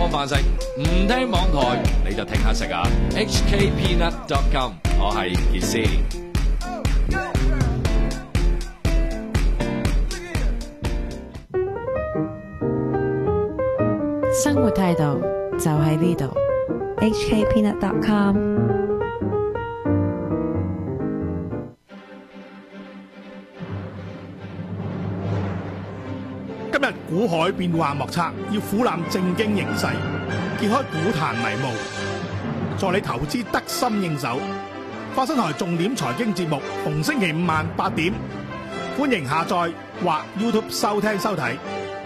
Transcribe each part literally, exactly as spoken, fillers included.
方飯食，唔聽網台你就聽下食啊 ！H K Peanut dot com， 我係傑斯。 生活態度就喺呢度 ，H K Peanut dot com。 今日股海變幻莫測，要俯瞰正經形勢，揭開股壇迷霧，助你投資得心應手。花生台重點財經節目，逢星期五晚八點，歡迎下載或 YouTube 收聽收睇。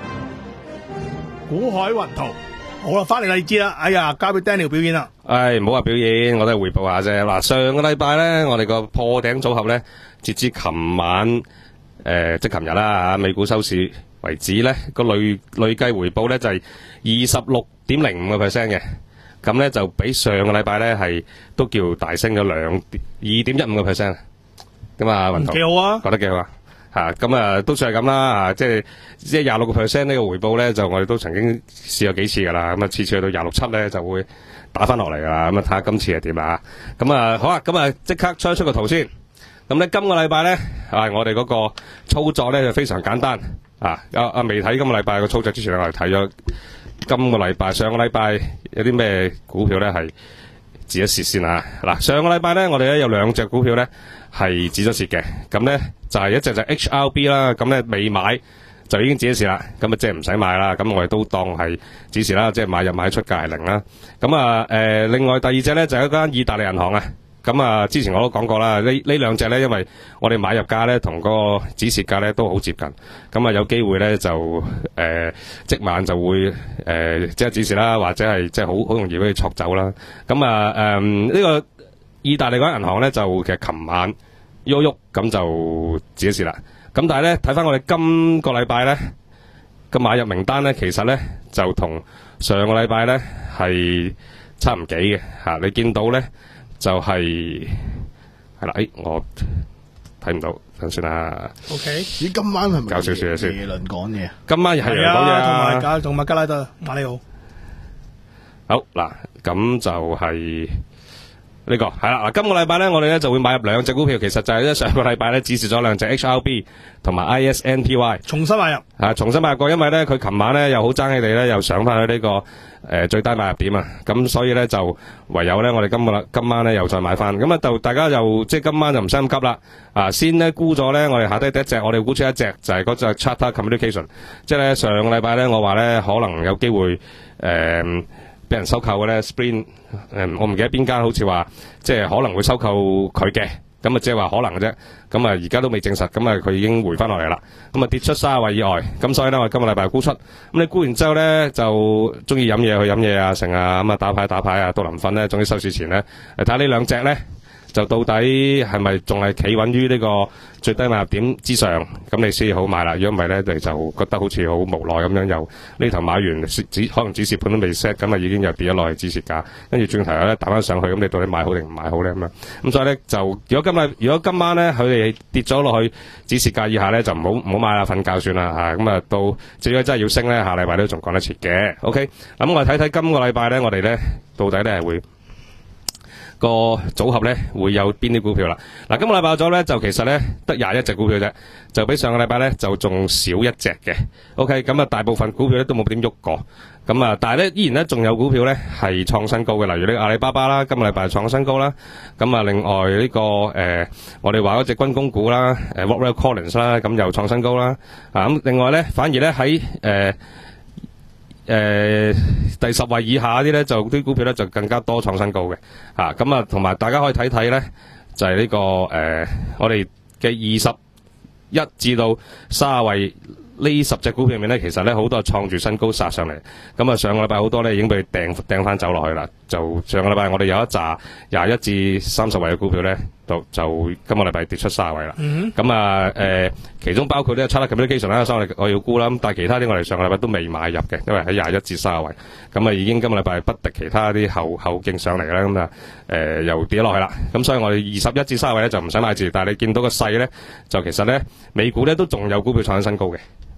股海雲圖，好啦，翻嚟荔枝啦，哎呀，交俾 Daniel 表演啦。 唉，唔好話表演，我都係回報下啫。嗱，上個禮拜咧，我哋個破頂組合咧，截至琴晚誒、呃，即係琴日啦吓，美股收市為止咧，個累累計回報咧就係二十六點零五個 percent 嘅，咁咧就比上個禮拜咧係都叫大升咗兩二點一五個 percent，咁啊，雲圖幾好啊， 覺得幾好啊。吓咁啊，都算係咁啦，啊，即係即係廿六個 percent 呢個回報咧，就我哋都曾經試過幾次噶啦，咁啊次次去到廿六七咧就會打翻落嚟噶啦，咁啊睇下今次係點啊，咁啊好啊，咁啊即刻出一出個圖先，咁咧今個禮拜咧啊我哋嗰個操作咧就非常簡單，啊啊啊未睇今個禮拜個操作之前，我哋睇咗今個禮拜上個禮拜有啲咩股票咧係止一蝕先啊，嗱上個禮拜咧我哋咧有兩隻股票咧係止咗蝕嘅，咁咧就係一隻就 H R B 啦，咁咧未買就已經止咗蝕啦，咁啊即係唔使買啦，咁我哋都當係止蝕啦，即係買入買出價係零啦。咁啊誒，另外第二隻咧就係一間意大利銀行啊，咁啊之前我都講過啦，呢呢兩隻咧因為我哋買入價咧同嗰個止蝕價咧都好接近，咁啊有機會咧就誒即晚就會誒即係止蝕啦，或者係即係好好容易俾佢錯走啦。咁啊誒呢個意大利嗰間銀行咧就其實琴晚喐喐咁就止咗蝕啦。咁但係咧睇翻我哋今個禮拜咧個買入名單咧，其實咧就同上個禮拜咧係差唔幾嘅吓。你見到咧就係係啦，誒我睇唔到，等先啦。 O K， 咦，今晚係咪搞少少嘢先耶倫講嘢？ 今晚又係講嘢啊，同埋啊。 加同埋加拉特馬里奧。 好嗱，咁就係、是。呢、這個係啦，嗱，今個禮拜咧，我哋咧就會買入兩隻股票，其實就係咧上個禮拜咧指示咗兩隻 H R B 同埋 I S N P Y， 重新買入， 啊，重新買入過，因為咧佢琴晚咧又好爭氣地咧又上翻去呢、這個誒、呃、最低買入點啊，咁所以咧就唯有咧我哋今個今晚咧又再買翻，咁啊就大家又即係今晚就唔使咁急啦，啊先咧沽咗咧我哋下低第一隻，我哋沽出一隻就係嗰隻 Charter Communication， 即係咧上個禮拜咧我話咧可能有機會誒。呃俾人收購嘅咧 ，Sprint， 誒，我唔記得邊間，好似話即係可能會收購佢嘅，咁啊即係話可能嘅啫，咁啊而家都未證實，咁啊佢已經回翻落嚟啦，咁啊跌出三十位以外，咁所以咧我今個禮拜沽出，咁你沽完之後咧就中意飲嘢去飲嘢啊，成啊，咁啊打牌打牌啊，到臨瞓咧，總之收市前咧，嚟睇下呢兩隻咧。就到底係咪仲係企穩於呢個最低買入點之上？咁你先好買啦。如果唔係咧，你就覺得好似好無奈咁樣，又呢頭買完止可能止蝕盤都未 set， 咁啊已經又跌咗落去止蝕價，跟住轉頭咧打翻上去，咁你到底買好定唔買好咧咁樣？咁所以咧就如果今日如果今晚咧佢哋跌咗落去止蝕價以下咧，就唔好唔好買啦，瞓覺算啦嚇。咁啊到至於真係要升咧，下禮拜都仲講得切嘅。OK，咁我哋睇睇今個禮拜咧，我哋咧到底咧係會。個組合咧會有邊啲股票啦？嗱，今個禮拜咗咧就其實咧得廿一隻股票啫，就比上個禮拜咧就仲少一隻嘅。OK，咁啊大部分股票咧都冇點喐過，咁啊但係咧依然咧仲有股票咧係創新高嘅，例如呢個阿里巴巴啦，今個禮拜創新高啦。咁啊另外呢、這個誒、呃、我哋話嗰隻軍工股啦，誒 Rockwell Collins 啦，咁又創新高啦。啊咁另外咧反而咧喺誒。誒、呃，第十位以下啲咧，就啲股票咧就更加多創新高嘅，吓咁啊，同埋大家可以睇睇咧，就係、是、呢、這個誒、呃，我哋嘅二十一至到三十位呢十隻股票入面咧，其實咧好多係創住新高殺上嚟，咁啊上個禮拜好多咧已經被掟掟翻走落去啦，就上個禮拜我哋有一紮廿一至三十位嘅股票咧。就就今個禮拜跌出卅位啦，咁啊誒，其中包括呢個 Charter Communication 啦，所以我要沽啦，咁但係其他啲我哋上個禮拜都未買入嘅，因為喺廿一至卅位，咁啊已經今個禮拜不敵其他啲後後勁上嚟啦，咁啊誒又跌落去啦，咁所以我哋二十一至卅位咧就唔使買住，但係你見到個勢咧，就其實咧美股咧都仲有股票創新高嘅。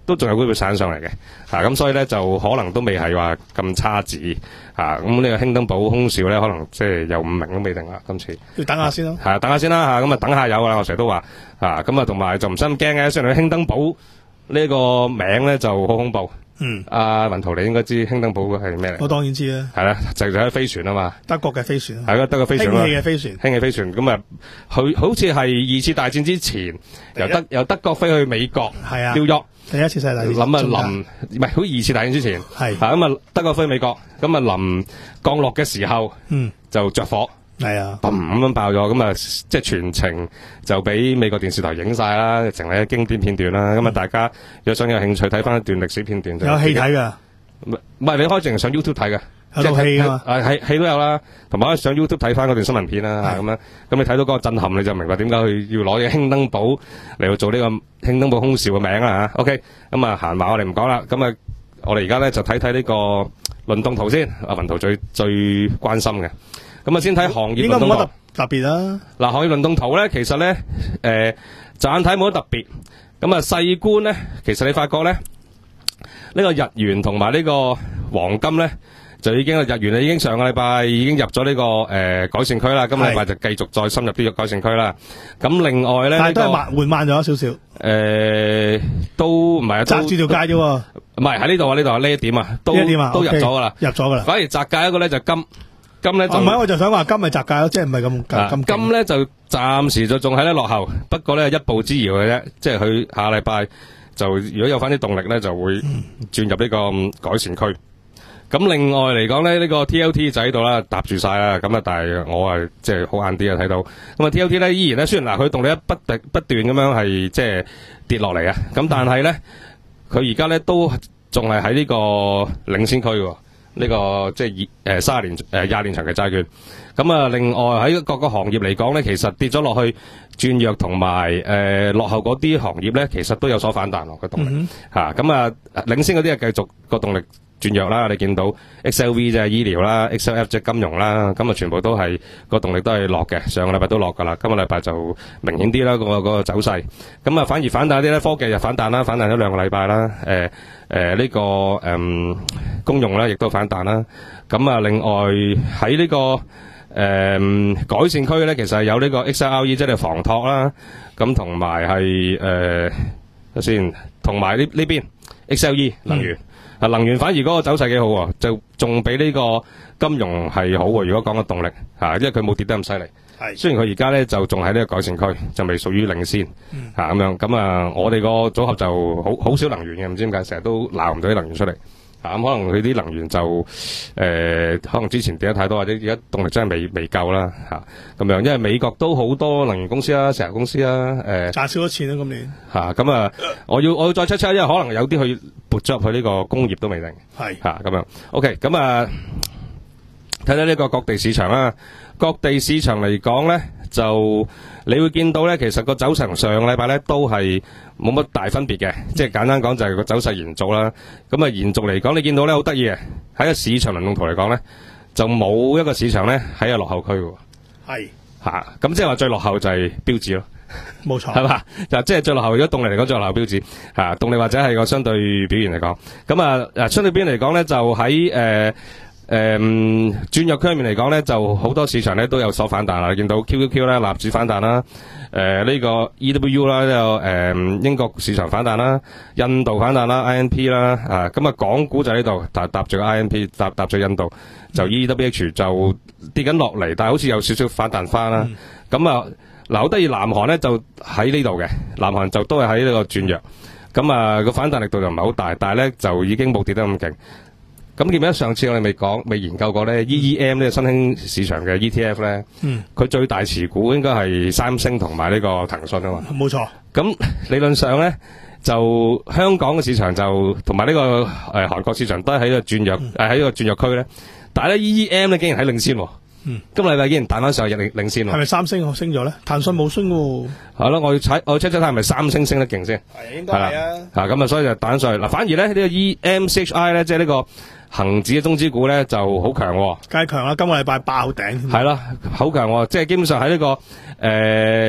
都仲有機會散上嚟嘅，嚇、啊、咁所以咧就可能都未係話咁差字嚇，咁、啊、呢個興登堡空少咧可能即係有五名都未定啦，今次要等下先咯。 係啊，等下先啦嚇，咁啊等下有啦，我成日都話嚇，咁啊同埋就唔使咁驚嘅，雖然佢興登堡呢個名咧就好恐怖。 嗯， 阿文圖你應該知興登堡係咩嚟？ 我當然知啦， 係啦，就就係飛船啊嘛， 德國嘅飛船， 係啦，德國飛船， 氫氣嘅飛船， 氫氣飛船咁啊，佢好似係二次大戰之前由德由德國飛去美國， 係啊， 紐約第一次世界大戰， 諗啊臨唔係好二次大戰之前， 係啊咁啊德國飛美國，咁啊臨降落嘅時候， 嗯， 就着火。 係啊， 砰咁樣爆咗，咁啊，即係全程就俾美國電視台影晒啦，成為經典片段啦。咁啊，大家如果想有興趣睇翻一段歷史片段， 有戲睇噶， 唔唔係你可以淨係上 YouTube 睇嘅， 有套戲啊嘛， 啊係戲都有啦，同埋可以上 YouTube 睇翻嗰段新聞片啦，咁樣咁你睇到嗰個震撼，你就明白點解佢要攞呢個興登堡嚟到做呢個興登堡空少嘅名啦吓。OK，咁啊閒話我哋唔講啦，咁啊我哋而家咧就睇睇呢個輪動圖先，阿文圖最最關心嘅。咁啊，先睇行業輪動圖。應該冇乜特特別啦。嗱， 行業輪動圖咧，其實咧，誒、呃，乍眼睇冇乜特別。咁啊，細觀咧，其實你發覺咧，呢、這個日元同埋呢個黃金咧，就已經日元啊，已經上個禮拜已經入咗呢、這個誒、呃、改善區啦。今個禮拜就繼續再深入啲改善區啦。咁另外咧， 但係都係慢緩慢咗少少。誒、 呃，都唔係啊， 紮住條界啫喎。 唔係喺呢度啊，呢度啊，呢一點啊，都呢一點啊， 都入咗噶啦， 入咗噶啦。 反而紮界一個咧就金。金咧就唔係、 啊，我就想話金咪雜價咯，即係唔係咁咁金咧就暫時就仲喺咧落後，不過咧一步之遙嘅啫，即係佢下禮拜就如果有翻啲動力咧，就會轉入呢個改善區。咁、嗯、另外嚟講咧，呢、這個 T L T 就喺度啦，搭住晒啦。咁啊，但係我係即係好晏啲啊睇到。咁啊 T L T 咧依然咧，雖然嗱佢動力一不不斷咁樣係即係跌落嚟啊，咁但係咧佢而家咧都仲係喺呢個領先區喎。呢、這個即係二誒三十年誒廿年長嘅債券，咁啊另外喺各個行業嚟講咧，其實跌咗落去轉弱同埋誒落後嗰啲行業咧，其實都有所反彈落個動力嚇。咁、嗯、啊領先嗰啲啊繼續個動力轉弱啦。你見到 X L V 就係醫療啦 ，X L F 即係金融啦，咁啊全部都係個動力都係落嘅。上個禮拜都落㗎啦，今個禮拜就明顯啲啦，個、那個走勢。咁啊反而反彈啲咧，科技就反彈啦，反彈咗兩個禮拜啦。誒誒呢個誒。嗯公用咧，亦都反彈啦。咁啊，另外喺呢、這個誒、呃、改善區咧，其實係有呢個 X L R E 即係房託啦。咁同埋係誒先，同埋呢呢邊 X L E 能源啊，嗯、能源反而嗰個走勢幾好喎，就仲比呢個金融係好喎。如果講個動力嚇、啊，因為佢冇跌得咁犀利。係，雖然佢而家咧就仲喺呢個改善區，就未屬於領先嚇咁樣。咁啊，我哋個組合就好好少能源嘅，唔知點解成日都鬧唔到啲能源出嚟。咁、啊、可能佢啲能源就誒、呃，可能之前跌得太多，或者而家動力真係未未夠啦嚇咁樣。因為美國都好多能源公司啊、石油公司啊，誒賺少咗錢啦今年嚇咁啊！我要我要再 check check，因為可能有啲去撥咗入去呢個工業都未定，係嚇咁樣。OK，咁啊睇睇呢個各地市場啦。各地市場嚟講咧，就你會見到咧，其實個走勢同上個禮拜咧都係冇乜大分別嘅，即係簡單講就係個走勢延續啦。咁啊延續嚟講，你見到咧好得意嘅，喺個市場輪動圖嚟講咧，就冇一個市場咧喺個落後區嘅。係嚇，咁即係話最落後就係標指咯，冇錯，係嘛？就即係最落後，如果動力嚟講最落後標指嚇，動力或者係個相對表現嚟講，咁啊嗱相對表現嚟講咧，就喺誒。呃誒、嗯，轉弱區入面嚟講咧，就好多市場咧都有所反彈啦。你見到 Q Q Q 啦、納指反彈啦，誒、呃、呢、這個 E W U 啦，都有誒英國市場反彈啦，印度反彈啦 ，I N P 啦，啊咁啊港股就喺呢度搭搭住個 I N P， 搭搭住印度就 E W H 就跌緊落嚟，但係好似有少少反彈翻啦。咁、嗯、啊嗱，好得意，南韓咧就喺呢度嘅，南韓就都係喺呢個轉弱，咁啊個反彈力度就唔係好大，但係咧就已經冇跌得咁勁。咁記唔記得上次我哋未講未研究過咧 E E M 呢個新興市場嘅 E T F 咧，嗯，佢最大持股應該係三星同埋呢個騰訊啊嘛，冇錯。咁理論上咧，就香港嘅市場就同埋呢個誒韓國市場都喺呢個轉弱誒喺呢個轉弱區咧，但係咧 E E M 咧竟然喺領先喎。嗯，今個禮拜竟然彈翻上去領領先喎。係咪三星升咗咧？騰訊冇升喎。係咯，我要睇我要 check check 睇係咪三星升得勁先。係應該係啊。嚇咁啊，所以就彈上去嗱。反而咧呢個 E M C H I 咧，即係呢個恒指嘅中資股咧就好強喎。梗係強啦！今個禮拜爆頂。係啦，好強喎！即係基本上喺呢個誒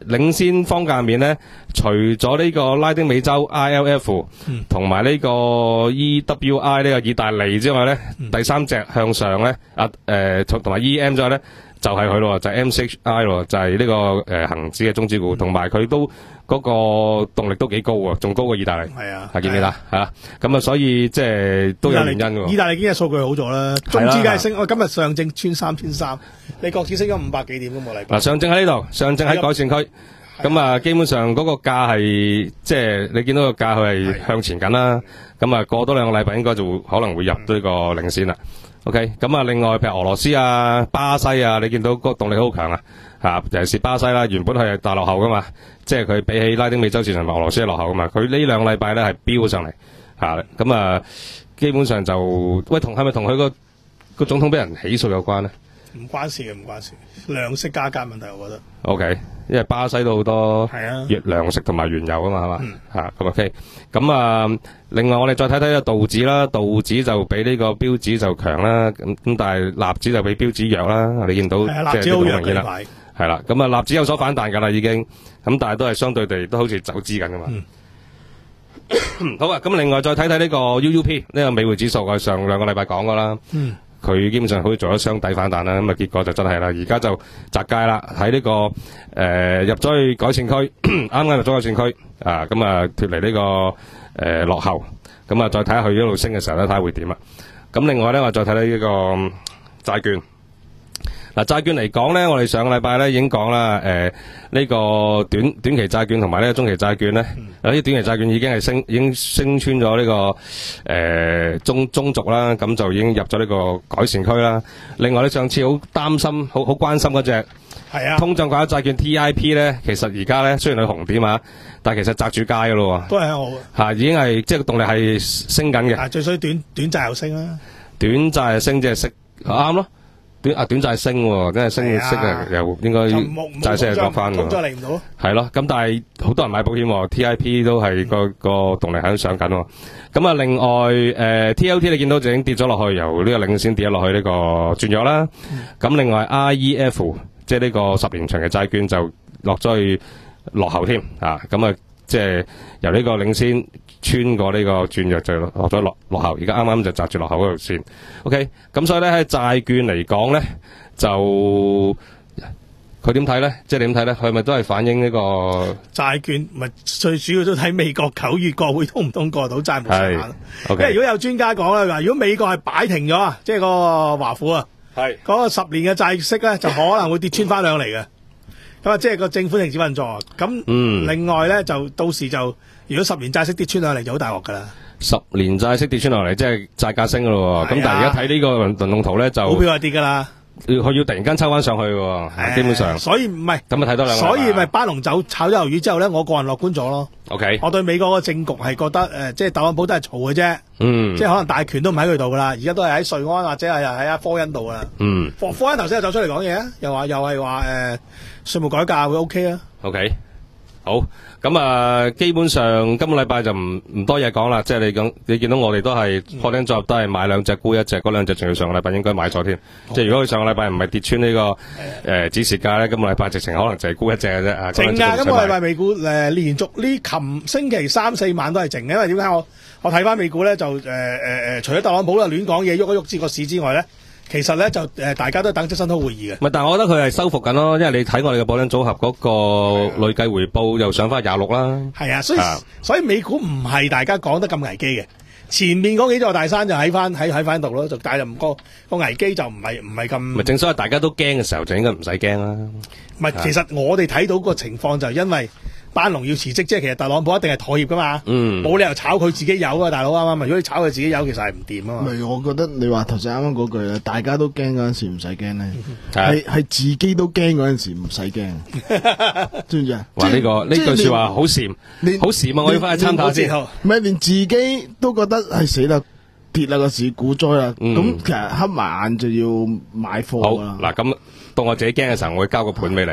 領先方價入面咧，除咗呢個拉丁美洲 I L F 同埋呢個 E W I 呢個意大利之外咧，嗯、第三隻向上咧，啊誒同埋 E M 之外咧，就係佢咯，就係 M C H I 咯，就係呢、這個誒恆、呃、指嘅中資股，同埋佢都嗰、那個動力都幾高喎，仲高過意大利。係啊，係見唔見啦？嚇咁啊，所以即係都有原因嘅喎。意大利經濟數據好咗啦，中資梗係升。我今日上證穿三千三，你國指升咗五百幾點咁個禮拜。嗱，上證喺呢度，上證喺改善區。咁啊，基本上嗰個價係即係你見到個價佢係向前緊啦。咁啊，過多兩個禮拜應該就會可能會入到呢個領先啦。OK，咁啊，另外譬如俄羅斯啊、巴西啊，你見到個動力好強啊，嚇，尤其是巴西啦，原本係大落後噶嘛，即係佢比起拉丁美洲市場同俄羅斯係落後噶嘛，佢呢兩個禮拜咧係飆上嚟嚇，咁啊，基本上就喂同係咪同佢個個總統俾人起訴有關咧？唔關事嘅，唔關事，糧食價格問題，我覺得。O K，因為巴西都好多係啊，糧食同埋原油啊嘛，係嘛嚇咁 O K。咁啊，另外我哋再睇睇個道指啦，道指就比呢個標指就強啦，咁咁但係納指就比標指弱啦。你見到即係好明顯啦，係啦。咁啊，納指有所反彈㗎啦，已經咁，但係都係相對地都好似走資緊㗎嘛。嗯、好啊，咁另外再睇睇呢個 U U P 呢個美匯指數，我上兩個禮拜講㗎啦。嗯。佢基本上好似做咗雙底反彈啦，咁啊結果就真係啦，而家就窄街啦，喺呢、這個誒、呃、入咗去改善區，啱啱入咗改善區啊，咁啊脫離呢、這個誒、呃、落後，咁啊再睇下佢一路升嘅時候咧，睇下會點啊。咁另外咧，我再睇睇呢個債券。嗱，債券嚟講咧，我哋上個禮拜咧已經講啦，誒、呃、呢、這個短短期債券同埋呢個中期債券咧，有啲、嗯、短期債券已經係升，已經升穿咗呢、這個誒、呃、中中軸啦，咁就已經入咗呢個改善區啦。另外咧，上次好擔心、好好關心嗰隻係啊通脹掛鈎債券 T I P 咧，其實而家咧雖然佢紅點啊，但係其實擲住街噶咯喎，都係好嚇，已經係即係個動力係升緊嘅。啊，最衰短短債又升啦，短債又升即係息啱咯。短啊短債升喎，真係升息啊，又應該債息係落翻㗎。通脹嚟唔到。係咯，咁但係好多人買保險喎 ，T I P 都係個個動力喺度上緊喎。咁啊，另外誒 T L T 你見到就已經跌咗落去，由呢個領先跌咗落去呢個轉弱啦。咁另外 I E F 即係呢個十年長嘅債券就落咗去落後添啊，咁啊即係由呢個領先穿過呢個轉弱就落咗落落後，而家啱啱就擲住落後嗰條線。OK， 咁所以咧喺債券嚟講咧，就佢點睇咧？即係點睇咧？佢咪都係反映呢個債券？咪最主要都睇美國九月國會通唔通過到債務上限。Okay，因為如果有專家講啦，話如果美國係擺停咗啊，即係個華府啊，係嗰個十年嘅債息咧，就可能會跌穿翻兩厘嘅。咁啊，即係個政府停止運作。咁，嗯，另外咧就到時就如果十年債息跌穿兩厘就好大鑊噶啦。十年債息跌穿落嚟，即係債價升噶咯。咁但係而家睇呢個輪輪動圖咧，就股票係跌噶啦。佢要突然間抽翻上去嘅，基本上。所以唔係咁啊，睇多兩。所以咪巴龍走炒咗魷魚之後咧，我個人樂觀咗咯。OK，我對美國個政局係覺得誒，即係特朗普都係嘈嘅啫。嗯，即係可能大權都唔喺佢度噶啦，而家都係喺瑞安或者係喺阿科恩度噶啦。嗯，科科恩頭先又走出嚟講嘢啊，又話又係話誒稅務改革會 OK 啊。OK。好，咁啊，基本上今個禮拜就唔唔多嘢講啦，即係你講，你見到我哋都係破頂作都係買兩隻沽一隻，嗰兩隻仲要上個禮拜應該買咗添。即係如果佢上個禮拜唔係跌穿呢個誒指示價咧，今個禮拜直情可能就係沽一隻嘅啫。靜啊！今個禮拜美股誒連續呢琴星期三四晚都係靜嘅，因為點解我我睇翻美股咧就誒誒誒，除咗特朗普啊亂講嘢喐一喐至個市之外咧。其實咧就誒、呃，大家都等積新通會議嘅。唔係，但係我覺得佢係收復緊咯，因為你睇我哋嘅保單組合嗰個累計回報又上翻廿六啦。係啊，所以、啊、所以美股唔係大家講得咁危機嘅。前面嗰幾座大山就喺翻喺喺翻度咯，就但係就唔個個危機就唔係唔係咁。咪正所謂大家都驚嘅時候，就應該唔使驚啦。唔係，其實我哋睇到個情況就係因為。班農要辭職，即係其實特朗普一定係妥協噶嘛，冇、嗯、理由炒佢自己有啊，大佬啱啱？如果你炒佢自己有，其實係唔掂啊嘛。唔係，我覺得你話頭先啱啱嗰句咧，大家都驚嗰陣時唔使驚咧，係係、嗯、自己都驚嗰陣時唔使驚，知唔知啊？話呢、這個呢句說話好禪，好禪啊！我要翻去參考先。唔係連自己都覺得係死啦，跌啦個市股災啦，咁、嗯、其實黑埋眼就要買貨啦。好嗱，咁到我自己驚嘅時候，我會交個盤俾你。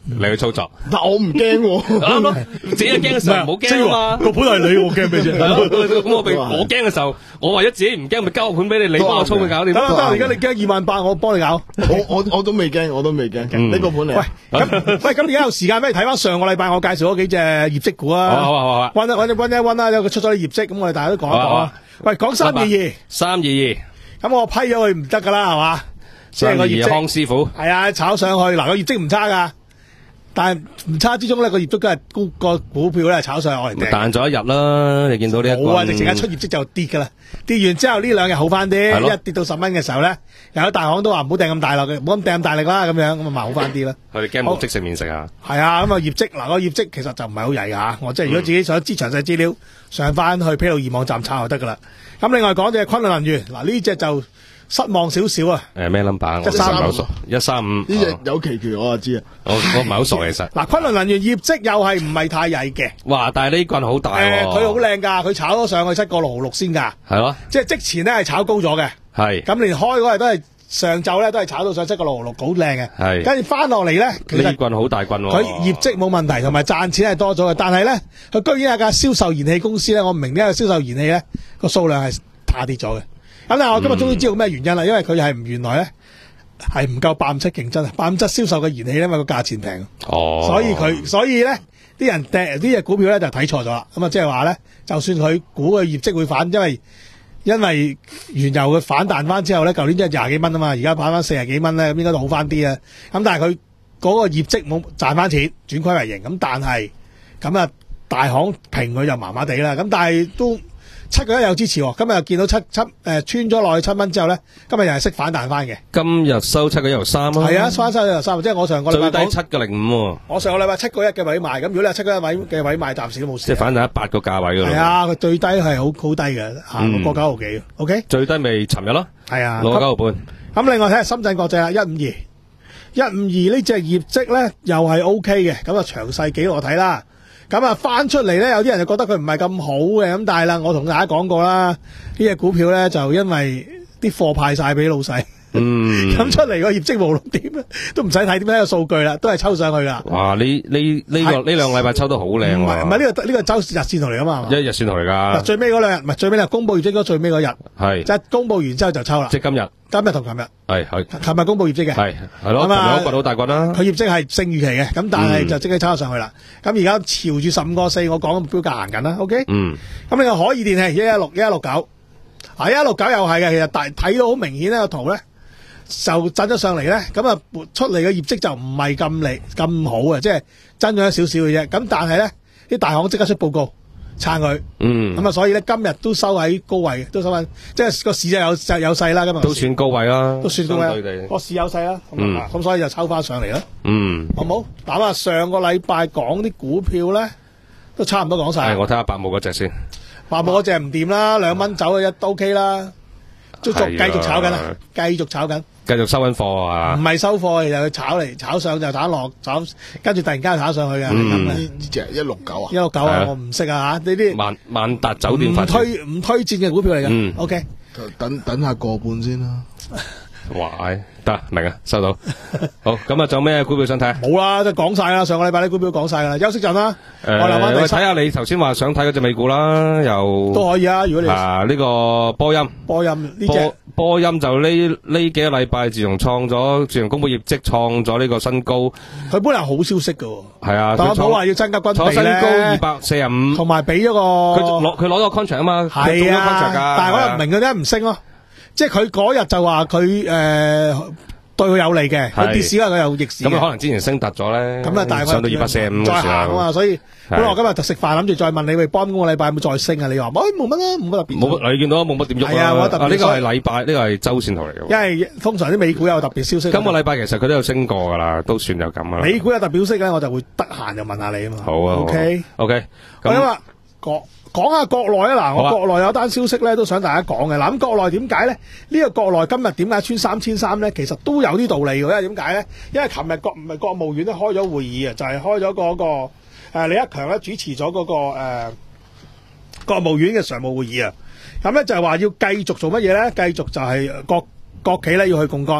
你去操作。 但我唔驚喎， 啱咯，自己驚嘅時候唔好驚啊嘛。 個盤係你，我驚咩啫？ 咁我俾我驚嘅時候，我為咗自己唔驚，咪交個盤俾你，你幫我操佢搞掂。 得啦得啦，而家你驚二萬八，我幫你搞。 我我我都未驚，我都未驚。呢個盤嚟。 喂，咁喂，咁而家有時間俾你睇翻上個禮拜我介紹嗰幾隻業績股啊。 好啊好啊， 溫一溫一溫一溫啦，有佢出咗啲業績，咁我哋大家都講一講啊。喂，講三二二， 三二二， 咁我批咗佢唔得噶啦，係嘛？即係個業績， 康師傅係啊，炒上去嗱個業績唔差噶。但係唔差之中咧，個業績都係高個股票咧炒上去我嚟掟， 彈咗一日啦。你見到呢一個， 冇啊！直情一出業績就跌噶啦，跌完之後呢兩日好翻啲，一跌到十蚊嘅時候咧，有啲大行都話唔好掟咁大落嘅，唔好咁掟咁大力啦，咁樣咁啊，咪好翻啲啦。 佢哋驚冇即食麵食啊！ 係啊，咁啊業績嗱個業績其實就唔係好曳噶，我即係如果自己想知詳細資料，上翻去披露易網站查就得噶啦。咁另外講隻昆侖能源嗱呢隻就失望少少啊！ 誒咩 number？我唔係好熟，一三五。 呢隻有期權我就知啊。 我我唔係好熟其實。 嗱，昆侖能源業績又係唔係太曳嘅。 哇！但係呢棍好大喎。 誒，佢好靚㗎，佢炒咗上去七個六毫六先㗎。 係咯。 即係即前咧係炒高咗嘅。係。咁連開嗰日都係上晝咧都係炒到上七個六毫六，好靚嘅。係。跟住翻落嚟咧， 呢棍好大棍喎。 佢業績冇問題，同埋賺錢係多咗嘅，但係咧佢居然有間銷售燃氣公司咧，我唔明呢個銷售燃氣咧個數量係下跌咗嘅。咁但係我今日終於知道咩原因啦，因為佢係唔原來咧係唔夠八五七競爭啊，八五七銷售嘅燃氣咧，因為個價錢平，哦，所以佢所以咧啲人掟呢隻股票咧就睇錯咗啦。咁啊，即係話咧，就算佢估佢業績會反，因為因為原油嘅反彈翻之後咧，舊年即係廿幾蚊啊嘛，而家反翻四十幾蚊咧，咁應該都好翻啲啊。咁但係佢嗰個業績冇賺翻錢，轉虧為盈。咁但係咁啊，大行評佢就麻麻地啦。咁但係都。七個一有支持，今日又見到七七誒、呃、穿咗落去七蚊之後咧，今日又係識反彈翻嘅。 今日收七個一毫三啊！ 係啊，翻七個一毫三，即係我上個禮拜最低七個零五喎。我上個禮拜七個一嘅位賣，咁如果你係七個一位嘅位賣，暫時都冇事。 即係反彈一八個價位㗎啦。 係啊，佢最低係好好低嘅，嚇六個九毫幾。OK，最低咪尋日咯。 係啊， 六個九毫半。 咁另外睇下深圳國際啦，一五二，一五二呢隻業績咧又係 OK 嘅，咁啊詳細幾我睇啦。咁啊，翻出嚟咧，有啲人就覺得佢唔係咁好嘅，咁但係啦，我同大家講過啦，呢隻股票咧就因為啲貨派晒俾老細，嗯，咁出嚟個業績無論點咧，都唔使睇點樣個數據啦，都係抽上去噶。哇！呢呢呢個呢兩個禮拜抽得好靚喎。唔係唔係呢個呢個周日線圖嚟噶嘛？一日線圖嚟噶。最尾嗰兩日唔係最尾啦，公布業績嗰最尾嗰日係，即係公布完之後就抽啦。即係今日，今日同琴日係係，琴日公布業績嘅係係咯，琴日掘到大棍啦。佢業績係勝預期嘅，咁但係就即刻抽咗上去啦。咁而家朝住十五個四，我講目標價行緊啦。OK，嗯，咁你話可以電器一一六一一六九，啊一一六九又係嘅，其實大睇到好明顯呢個圖咧。就震咗上嚟咧，咁啊出嚟嘅業績就唔係咁嚟咁好嘅，即係增咗少少嘅啫。咁但係咧，啲大行即刻出報告撐佢，嗯，咁啊所以咧今日都收喺高位，都收翻，即係個市就有就有勢啦。今日都算高位啦，都算高位，個市有勢啦，嗯，咁所以就抽翻上嚟啦，嗯，好唔好？咁啊上個禮拜講啲股票咧，都差唔多講晒。係我睇下白霧嗰隻先，白霧嗰隻唔掂啦，兩蚊走嘅一都 OK 啦，都繼續炒緊啦，繼續炒緊。繼續收緊貨啊！唔係收貨，就去炒嚟炒上就炒落，炒跟住突然間炒上去嘅。嗯，呢隻一六九啊，一六九啊，我唔識啊吓，呢啲萬萬達酒店唔推唔推薦嘅股票嚟嘅。嗯 ，OK，等等下個半先啦。哇，得明啊，收到。好，咁啊，仲有咩股票想睇？冇啦，都講晒啦。上個禮拜啲股票講晒啦，休息陣啦。誒，我嚟睇下你頭先話想睇嗰隻美股啦，又都可以啊。如果你啊呢個波音，波音呢隻波音就呢呢幾個禮拜自從創咗，自從公布業績創咗呢個新高。佢本來好消息噶。係啊，特朗普話要增加軍備咧，創新高二百四十五，同埋俾咗個佢攞佢攞咗個 contract 啊嘛，係啊，但係我又唔明佢點解唔升咯。即係佢嗰日就話佢誒對佢有利嘅，佢跌市啦佢又逆市。咁可能之前升突咗咧，咁啊，但係上到二百四十五再行啊嘛，所以本來我今日就食飯諗住再問你，喂，幫今個禮拜有冇再升啊？你話冇冇乜啦，冇乜特別。冇，你見到冇乜點喐啊？係啊，冇乜特別。呢個係禮拜，呢個係周線圖嚟嘅。因為通常啲美股有特別消息。今個禮拜其實佢都有升過噶啦，都算有咁啊。美股有特別消息咧，我就會得閒就問下你啊嘛。好啊 ，OK OK。咁啊，講。講下國內啊，嗱，我國內有單消息咧，都想大家講嘅。嗱，咁國內點解咧？呢個國內今日點解穿三千三咧？其實都有啲道理嘅，因為點解咧？因為琴日國唔係國務院咧開咗會議啊，就係開咗嗰個誒李克強咧主持咗嗰個誒國務院嘅常務會議啊。咁咧就係話要繼續做乜嘢咧？繼續就係國國企咧要去槓桿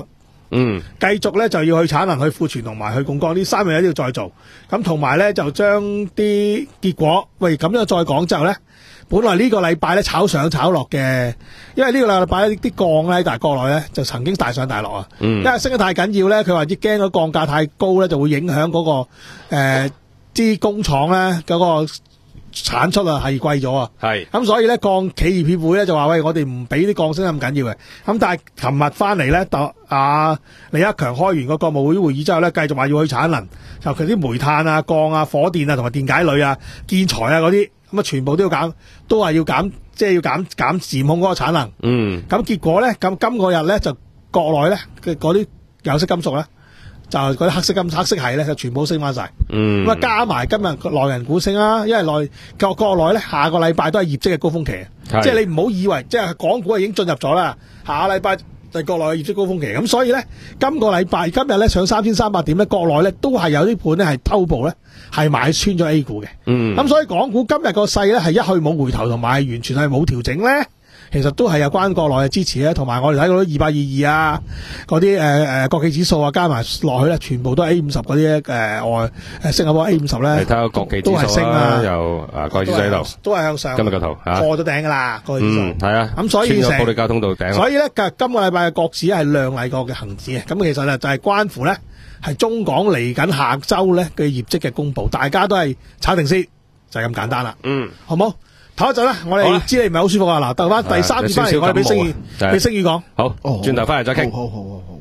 嗯， 繼續咧就要去產能、去庫存同埋去槓桿呢三樣嘢都要再做。咁同埋咧就將啲結果，喂咁樣再講之後咧，本來呢個禮拜咧炒上炒落嘅，因為呢個禮拜啲鋼咧，但係國內咧就曾經大上大落啊。 嗯， 因為升得太緊要咧，佢話啲驚嗰鋼價太高咧，就會影響嗰、個誒啲、呃、工廠咧嗰個產出啊係貴咗啊。 係咁所以咧鋼企業協會咧就話喂，我哋唔俾啲鋼升咁緊要嘅。咁但係琴日翻嚟咧，特啊李克強開完個國務會會議之後咧，繼續話要去產能，尤其啲煤炭啊、鋼啊、火電啊同埋電解鋁啊、建材啊嗰啲，咁啊全部都要減，都係要減，即係要減減佔控嗰個產能。 嗯， 咁結果咧，咁今個日咧就國內咧嘅嗰啲有色金屬咧，就嗰啲黑色金黑色係咧，就全部升翻晒。 嗯， 咁啊加埋今日內銀股升啦，因為內國國內咧下個禮拜都係業績嘅高峰期， 係即係你唔好以為即係港股已經進入咗啦，下個禮拜就係國內嘅業績高峰期。咁所以咧，今個禮拜今日咧上三千三百點咧，國內咧都係有啲盤咧係偷步咧，係買穿咗 A 股嘅。 嗯， 咁所以港股今日個勢咧係一去冇回頭，同埋完全係冇調整咧。其實都係有關國內嘅支持咧，同埋我哋睇嗰啲二百二二啊，嗰啲誒誒國企指數啊，加埋落去咧，全部都係 A 五十嗰啲誒外誒新加坡 A 五十咧， 你睇下國企指都係數啦， 升啊， 又啊國企指數喺度， 都係向上。 今日個圖嚇破咗頂㗎啦，國企指數。 嗯，係啊， 咁所以成穿咗保利交通道頂。 所以咧，今今個禮拜嘅國指係亮麗過嘅恆指嘅。咁其實咧就係關乎咧係中港嚟緊下週咧嘅業績嘅公佈，大家都係炒定先，就係咁簡單啦。 嗯， 好冇？唞一陣啦，我好啦哋知你唔係好舒服啊！嗱，等翻第三節翻嚟，我哋俾星宇係俾星宇講。 好， 哦轉頭翻嚟再傾。 好好好好好。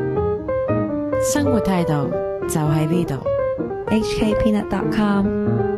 生活態度就喺呢度。H K Peanut dot com